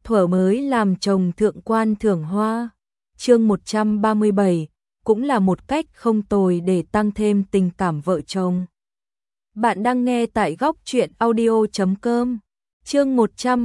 thuở mới làm chồng thượng quan thưởng hoa. Chương 137, cũng là một cách không tồi để tăng thêm tình cảm vợ chồng. Bạn đang nghe tại góc truyện audio.com. Chương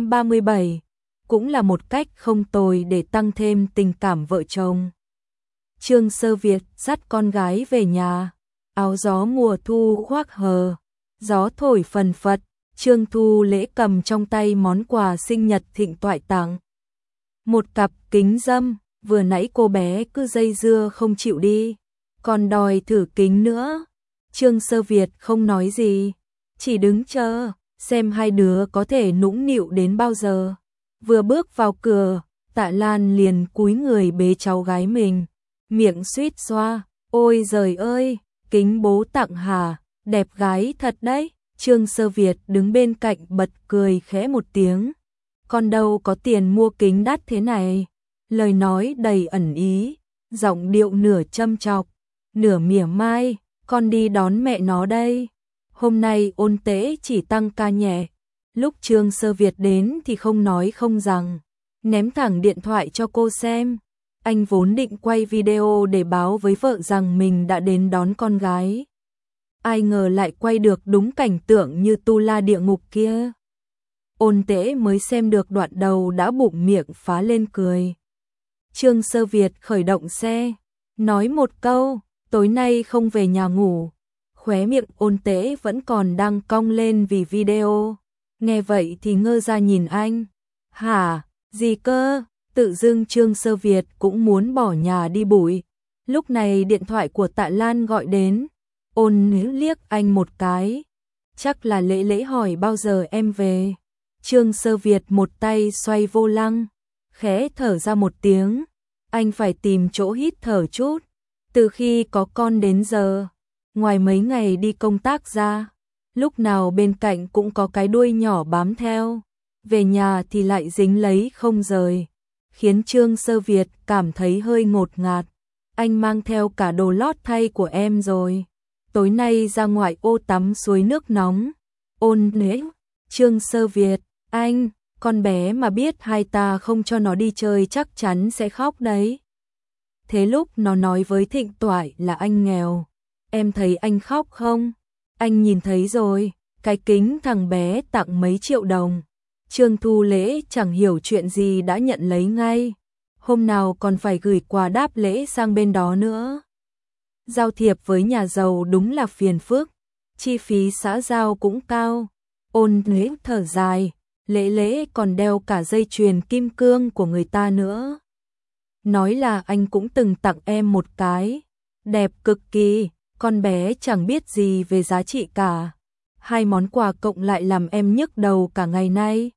137, cũng là một cách không tồi để tăng thêm tình cảm vợ chồng. Trương Sơ Việt dắt con gái về nhà, áo gió mùa thu khoác hờ, gió thổi phần phật. Trương Thu Lễ cầm trong tay món quà sinh nhật Thịnh Toại tặng. Một cặp kính râm, vừa nãy cô bé cứ dây dưa không chịu đi, còn đòi thử kính nữa. Trương Sơ Việt không nói gì, chỉ đứng chờ, xem hai đứa có thể nũng nịu đến bao giờ. Vừa bước vào cửa, Tạ Lan liền cúi người bế cháu gái mình, miệng suýt xoa, ôi giời ơi, kính bố tặng hả, đẹp gái thật đấy. Trương Sơ Việt đứng bên cạnh bật cười khẽ một tiếng. Con đâu có tiền mua kính đắt thế này. Lời nói đầy ẩn ý, giọng điệu nửa châm chọc, nửa mỉa mai. Con đi đón mẹ nó đây. Hôm nay Ôn Tế chỉ tăng ca nhẹ. Lúc Trương Sơ Việt đến thì không nói không rằng, ném thẳng điện thoại cho cô xem. Anh vốn định quay video để báo với vợ rằng mình đã đến đón con gái. Ai ngờ lại quay được đúng cảnh tượng như tu la địa ngục kia. Ôn Tế mới xem được đoạn đầu đã bụng miệng phá lên cười. Trương Sơ Việt khởi động xe, nói một câu, tối nay không về nhà ngủ. Khóe miệng Ôn Tế vẫn còn đang cong lên vì video. Nghe vậy thì ngơ ra nhìn anh. Hả, gì cơ? Tự dưng Trương Sơ Việt cũng muốn bỏ nhà đi bụi. Lúc này điện thoại của Tạ Lan gọi đến. Ôn liếc anh một cái. Chắc là Lễ Lễ hỏi bao giờ em về. Trương Sơ Việt một tay xoay vô lăng, khẽ thở ra một tiếng. Anh phải tìm chỗ hít thở chút. Từ khi có con đến giờ, ngoài mấy ngày đi công tác ra, lúc nào bên cạnh cũng có cái đuôi nhỏ bám theo. Về nhà thì lại dính lấy không rời, khiến Trương Sơ Việt cảm thấy hơi ngột ngạt. Anh mang theo cả đồ lót thay của em rồi. Tối nay ra ngoài ô tắm suối nước nóng. Ôn Lễ, Trương Sơ Việt, anh, con bé mà biết hai ta không cho nó đi chơi chắc chắn sẽ khóc đấy. Thế lúc nó nói với Thịnh Toại là anh nghèo, em thấy anh khóc không? Anh nhìn thấy rồi, cái kính thằng bé tặng mấy triệu đồng. Trương Thu Lễ chẳng hiểu chuyện gì đã nhận lấy ngay. Hôm nào còn phải gửi quà đáp lễ sang bên đó nữa. Giao thiệp với nhà giàu đúng là phiền phức, chi phí xã giao cũng cao. Ôn Lễ thở dài, Lễ Lễ còn đeo cả dây chuyền kim cương của người ta nữa. Nói là anh cũng từng tặng em một cái, đẹp cực kỳ, con bé chẳng biết gì về giá trị cả. Hai món quà cộng lại làm em nhức đầu cả ngày nay.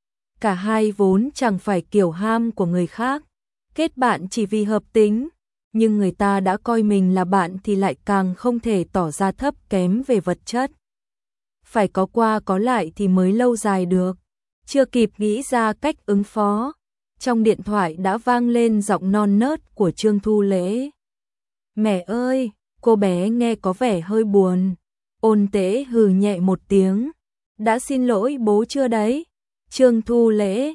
Cả hai vốn chẳng phải kiểu ham của người khác, kết bạn chỉ vì hợp tính. Nhưng người ta đã coi mình là bạn thì lại càng không thể tỏ ra thấp kém về vật chất. Phải có qua có lại thì mới lâu dài được. Chưa kịp nghĩ ra cách ứng phó, trong điện thoại đã vang lên giọng non nớt của Trương Thu Lễ. Mẹ ơi, cô bé nghe có vẻ hơi buồn. Ôn Tế hừ nhẹ một tiếng. Đã xin lỗi bố chưa đấy? Trương Thu Lễ,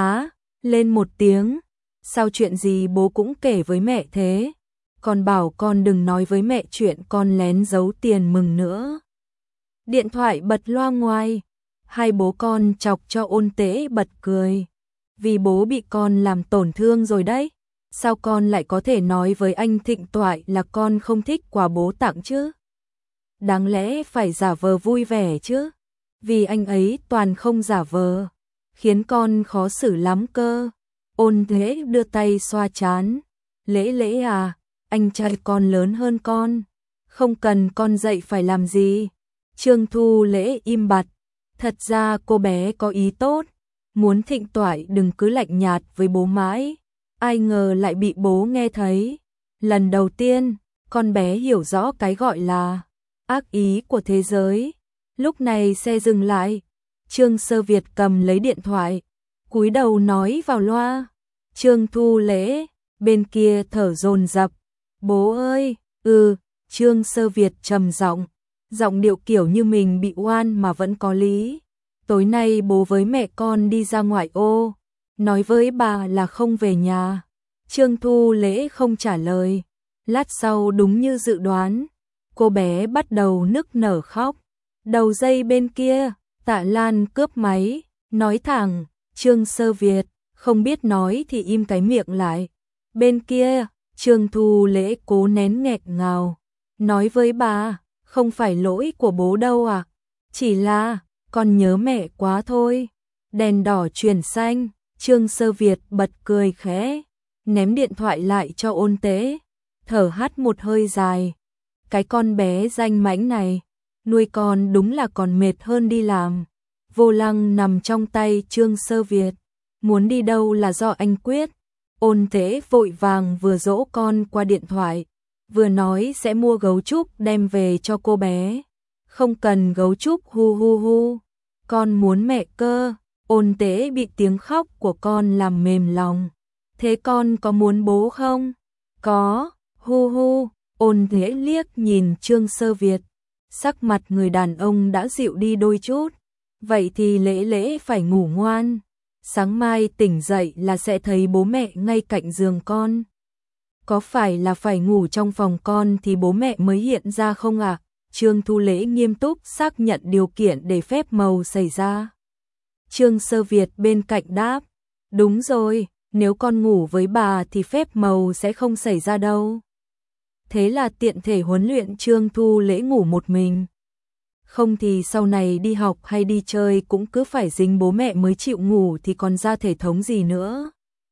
lên một tiếng. Sao chuyện gì bố cũng kể với mẹ thế? Con bảo con đừng nói với mẹ chuyện con lén giấu tiền mừng nữa. Điện thoại bật loa ngoài. Hai bố con chọc cho Ôn Tế bật cười. Vì bố bị con làm tổn thương rồi đấy. Sao con lại có thể nói với anh Thịnh Toại là con không thích quà bố tặng chứ? Đáng lẽ phải giả vờ vui vẻ chứ. Vì anh ấy toàn không giả vờ, khiến con khó xử lắm cơ. Ôn Lễ đưa tay xoa trán. Lễ Lễ à, anh trai con lớn hơn con, không cần con dạy phải làm gì. Trương Thu Lễ im bặt. Thật ra cô bé có ý tốt, muốn Thịnh Toại đừng cứ lạnh nhạt với bố mãi. Ai ngờ lại bị bố nghe thấy. Lần đầu tiên, con bé hiểu rõ cái gọi là ác ý của thế giới. Lúc này xe dừng lại. Trương Sơ Việt cầm lấy điện thoại, cúi đầu nói vào loa. Trương Thu Lễ, bên kia thở dồn dập. Bố ơi, Trương Sơ Việt trầm giọng điệu kiểu như mình bị oan mà vẫn có lý. Tối nay bố với mẹ con đi ra ngoài ô, nói với bà là không về nhà. Trương Thu Lễ không trả lời. Lát sau đúng như dự đoán, cô bé bắt đầu nức nở khóc. Đầu dây bên kia, Tạ Lan cướp máy, nói thẳng, Trương Sơ Việt, không biết nói thì im cái miệng lại. Bên kia, Trương Thu Lễ cố nén nghẹn ngào, nói với bà, không phải lỗi của bố đâu à, chỉ là, con nhớ mẹ quá thôi. Đèn đỏ chuyển xanh, Trương Sơ Việt bật cười khẽ, ném điện thoại lại cho Ôn Tế, thở hắt một hơi dài. Cái con bé danh mãnh này, nuôi con đúng là còn mệt hơn đi làm. Vô lăng nằm trong tay Trương Sơ Việt, muốn đi đâu là do anh quyết. Ôn Tế vội vàng vừa dỗ con qua điện thoại, vừa nói sẽ mua gấu trúc đem về cho cô bé. Không cần gấu trúc, hu hu hu, con muốn mẹ cơ. Ôn Tế bị tiếng khóc của con làm mềm lòng. Thế con có muốn bố không? Có, hu hu. Ôn Tế liếc nhìn Trương Sơ Việt, sắc mặt người đàn ông đã dịu đi đôi chút. Vậy thì Lễ Lễ phải ngủ ngoan, sáng mai tỉnh dậy là sẽ thấy bố mẹ ngay cạnh giường con. Có phải là phải ngủ trong phòng con thì bố mẹ mới hiện ra không ạ? Trương Thu Lễ nghiêm túc xác nhận điều kiện để phép màu xảy ra. Trương Sơ Việt bên cạnh đáp, đúng rồi, nếu con ngủ với bà thì phép màu sẽ không xảy ra đâu. Thế là tiện thể huấn luyện Trương Thu Lễ ngủ một mình. Không thì sau này đi học hay đi chơi cũng cứ phải dính bố mẹ mới chịu ngủ thì còn ra thể thống gì nữa.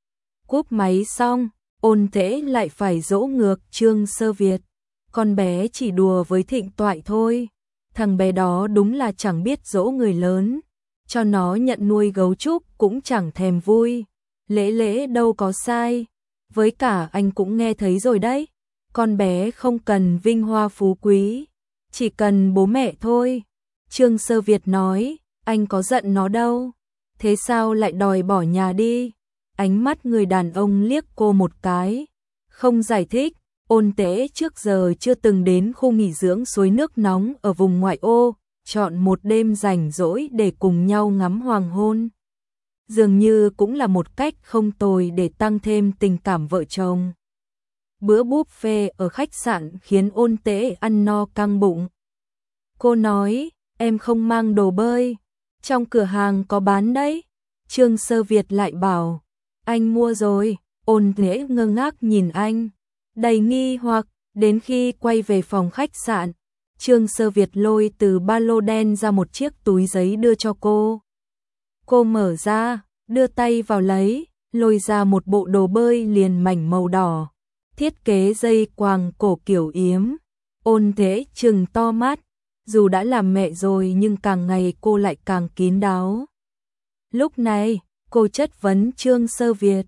Cúp máy xong, Ôn Tế lại phải dỗ ngược Trương Sơ Việt. Con bé chỉ đùa với Thịnh Toại thôi. Thằng bé đó đúng là chẳng biết dỗ người lớn. Cho nó nhận nuôi gấu trúc cũng chẳng thèm vui. Lễ Lễ đâu có sai. Với cả anh cũng nghe thấy rồi đấy. Con bé không cần vinh hoa phú quý, chỉ cần bố mẹ thôi. Trương Sơ Việt nói, anh có giận nó đâu. Thế sao lại đòi bỏ nhà đi? Ánh mắt người đàn ông liếc cô một cái, không giải thích. Ôn Tế trước giờ chưa từng đến khu nghỉ dưỡng suối nước nóng ở vùng ngoại ô, chọn một đêm rảnh rỗi để cùng nhau ngắm hoàng hôn. Dường như cũng là một cách không tồi để tăng thêm tình cảm vợ chồng. Bữa buffet ở khách sạn khiến Ôn Tế ăn no căng bụng. Cô nói, em không mang đồ bơi, trong cửa hàng có bán đấy. Trương Sơ Việt lại bảo, anh mua rồi. Ôn Tế ngơ ngác nhìn anh, đầy nghi hoặc. Đến khi quay về phòng khách sạn, Trương Sơ Việt lôi từ ba lô đen ra một chiếc túi giấy đưa cho cô. Cô mở ra, đưa tay vào lấy, lôi ra một bộ đồ bơi liền mảnh màu đỏ, thiết kế dây quàng cổ kiểu yếm. Ôn Tế trừng to mắt, dù đã làm mẹ rồi nhưng càng ngày cô lại càng kín đáo. Lúc này, cô chất vấn Trương Sơ Việt,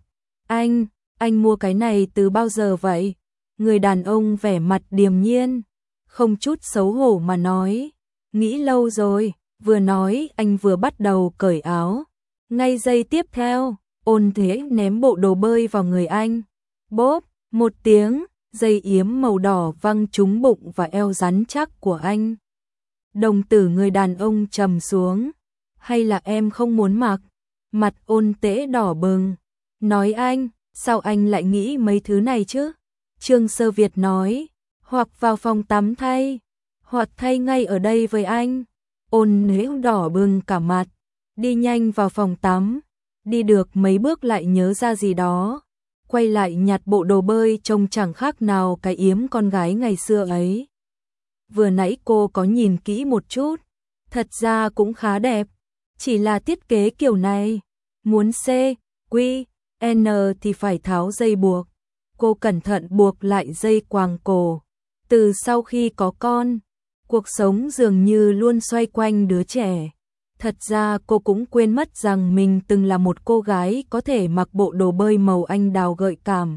anh mua cái này từ bao giờ vậy? Người đàn ông vẻ mặt điềm nhiên, không chút xấu hổ mà nói, nghĩ lâu rồi. Vừa nói anh vừa bắt đầu cởi áo. Ngay giây tiếp theo, Ôn Tế ném bộ đồ bơi vào người anh. Bốp, một tiếng, dây yếm màu đỏ văng trúng bụng và eo rắn chắc của anh. Đồng tử người đàn ông trầm xuống. Hay là em không muốn mặc? Mặt Ôn Tế đỏ bừng. Nói anh, sao anh lại nghĩ mấy thứ này chứ? Trương Sơ Việt nói, hoặc vào phòng tắm thay, hoặc thay ngay ở đây với anh. Ôn Tế đỏ bừng cả mặt, đi nhanh vào phòng tắm. Đi được mấy bước lại nhớ ra gì đó, quay lại nhặt bộ đồ bơi trông chẳng khác nào cái yếm con gái ngày xưa ấy. Vừa nãy cô có nhìn kỹ một chút, thật ra cũng khá đẹp, chỉ là thiết kế kiểu này, muốn C, Q, N thì phải tháo dây buộc. Cô cẩn thận buộc lại dây quàng cổ. Từ sau khi có con, cuộc sống dường như luôn xoay quanh đứa trẻ. Thật ra cô cũng quên mất rằng mình từng là một cô gái có thể mặc bộ đồ bơi màu anh đào gợi cảm.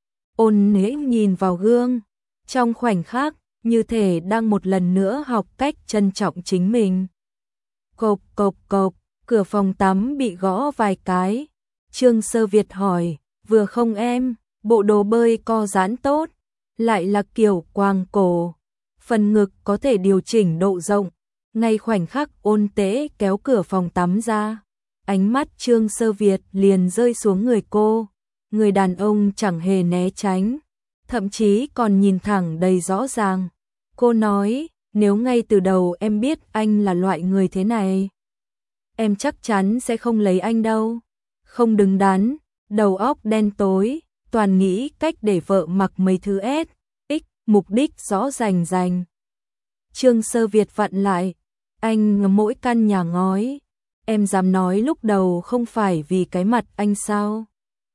Ôn Tế nhìn vào gương, trong khoảnh khắc, như thể đang một lần nữa học cách trân trọng chính mình. Cộp cộp cộp, cửa phòng tắm bị gõ vài cái. Trương Sơ Việt hỏi, vừa không em, bộ đồ bơi co giãn tốt, lại là kiểu quàng cổ, phần ngực có thể điều chỉnh độ rộng. Ngay khoảnh khắc Ôn Tế kéo cửa phòng tắm ra, ánh mắt Trương Sơ Việt liền rơi xuống người cô. Người đàn ông chẳng hề né tránh, thậm chí còn nhìn thẳng đầy rõ ràng. Cô nói, nếu ngay từ đầu em biết anh là loại người thế này, em chắc chắn sẽ không lấy anh đâu. Không đứng đắn, đầu óc đen tối, toàn nghĩ cách để vợ mặc mấy thứ S, X, mục đích rõ rành rành. Trương Sơ Việt vặn lại, anh ngắm mỗi căn nhà ngói. Em dám nói lúc đầu không phải vì cái mặt anh sao?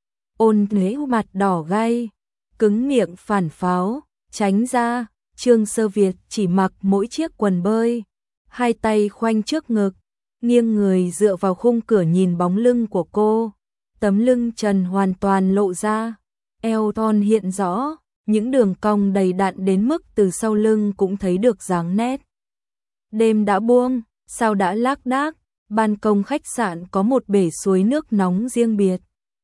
Ôn Thế mặt đỏ gay, cứng miệng phản pháo, tránh ra. Trương Sơ Việt chỉ mặc mỗi chiếc quần bơi, hai tay khoanh trước ngực, nghiêng người dựa vào khung cửa nhìn bóng lưng của cô. Tấm lưng trần hoàn toàn lộ ra, eo thon hiện rõ, những đường cong đầy đặn đến mức từ sau lưng cũng thấy được dáng nét. Đêm đã buông, sao đã lác đác, ban công khách sạn có một bể suối nước nóng riêng biệt.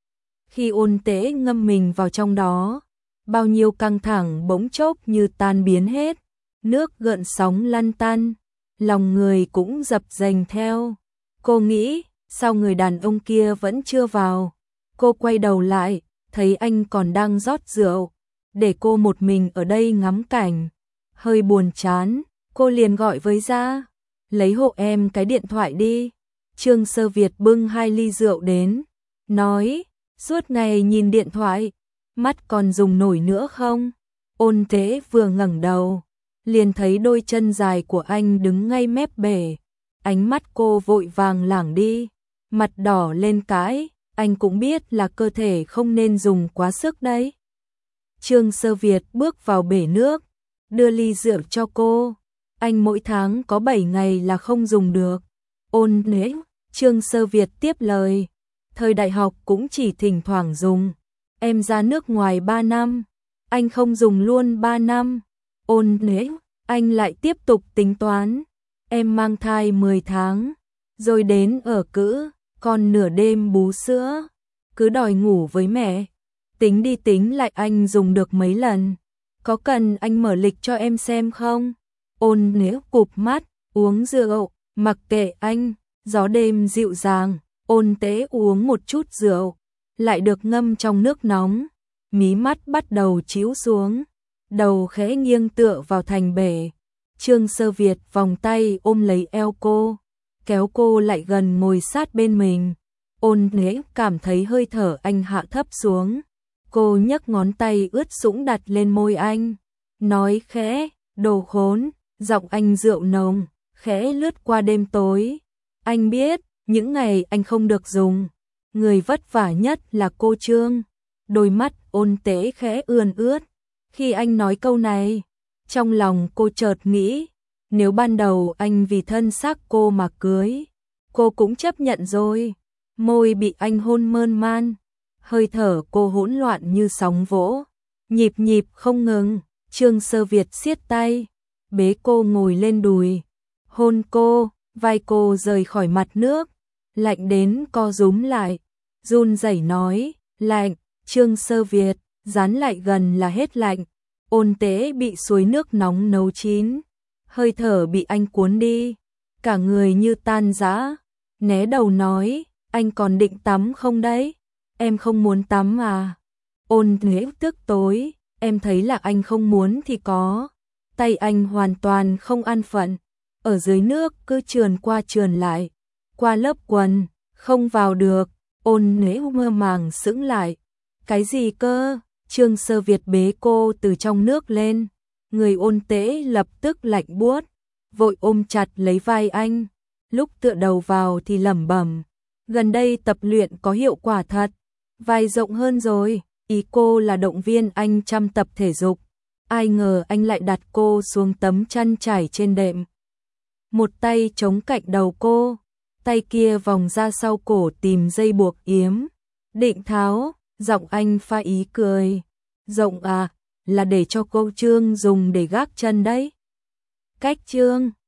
Khi Ôn Tế ngâm mình vào trong đó, bao nhiêu căng thẳng bỗng chốc như tan biến hết, nước gợn sóng lăn tăn, lòng người cũng dập dềnh theo. Cô nghĩ, sao người đàn ông kia vẫn chưa vào? Cô quay đầu lại, thấy anh còn đang rót rượu, để cô một mình ở đây ngắm cảnh. Hơi buồn chán, cô liền gọi với ra, lấy hộ em cái điện thoại đi. Trương Sơ Việt bưng 2 ly rượu đến, nói, suốt ngày nhìn điện thoại, mắt còn dùng nổi nữa không? Ôn Tế vừa ngẩng đầu, liền thấy đôi chân dài của anh đứng ngay mép bể. Ánh mắt cô vội vàng lảng đi, mặt đỏ lên cãi, anh cũng biết là cơ thể không nên dùng quá sức đấy. Trương Sơ Việt bước vào bể nước, đưa ly rượu cho cô. Anh mỗi tháng có 7 ngày là không dùng được. Ôn Thế, Trương Sơ Việt tiếp lời, thời đại học cũng chỉ thỉnh thoảng dùng. Em ra nước ngoài 3 năm, anh không dùng luôn 3 năm. Ôn Thế, anh lại tiếp tục tính toán. Em mang thai 10 tháng, rồi đến ở cữ, còn nửa đêm bú sữa, cứ đòi ngủ với mẹ. Tính đi tính lại anh dùng được mấy lần, có cần anh mở lịch cho em xem không? Ôn Nếu cụp mắt, uống rượu, mặc kệ anh, gió đêm dịu dàng. Ôn Tế uống một chút rượu, lại được ngâm trong nước nóng, mí mắt bắt đầu chíu xuống, đầu khẽ nghiêng tựa vào thành bể. Trương Sơ Việt vòng tay ôm lấy eo cô, kéo cô lại gần ngồi sát bên mình. Ôn Thế cảm thấy hơi thở anh hạ thấp xuống. Cô nhấc ngón tay ướt sũng đặt lên môi anh, nói khẽ, đồ khốn, giọng anh rượu nồng, khẽ lướt qua đêm tối. Anh biết, những ngày anh không được dùng, người vất vả nhất là cô Trương. Đôi mắt Ôn Tế khẽ ươn ướt. Khi anh nói câu này, trong lòng cô chợt nghĩ, nếu ban đầu anh vì thân xác cô mà cưới, cô cũng chấp nhận rồi. Môi bị anh hôn mơn man, hơi thở cô hỗn loạn như sóng vỗ, nhịp nhịp không ngừng. Trương Sơ Việt siết tay, bế cô ngồi lên đùi, hôn cô, vai cô rời khỏi mặt nước, lạnh đến co rúm lại, run rẩy nói, lạnh. Trương Sơ Việt dán lại gần là hết lạnh. Ôn Tế bị suối nước nóng nấu chín, hơi thở bị anh cuốn đi, cả người như tan rã, né đầu nói, anh còn định tắm không đấy? Em không muốn tắm à? Ôn Thế tức tối, em thấy là anh không muốn thì có. Tay anh hoàn toàn không an phận, ở dưới nước cứ trườn qua trườn lại, qua lớp quần, không vào được. Ôn Thế mơ màng sững lại, cái gì cơ? Trương Sơ Việt bế cô từ trong nước lên, người Ôn Tế lập tức lạnh buốt, vội ôm chặt lấy vai anh, lúc tựa đầu vào thì lẩm bẩm, gần đây tập luyện có hiệu quả thật, vai rộng hơn rồi. Ý cô là động viên anh chăm tập thể dục, ai ngờ anh lại đặt cô xuống tấm chăn trải trên đệm, một tay chống cạnh đầu cô, tay kia vòng ra sau cổ tìm dây buộc yếm, định tháo. Giọng anh pha ý cười, rộng à, là để cho cô Trương dùng để gác chân đấy. Cách Trương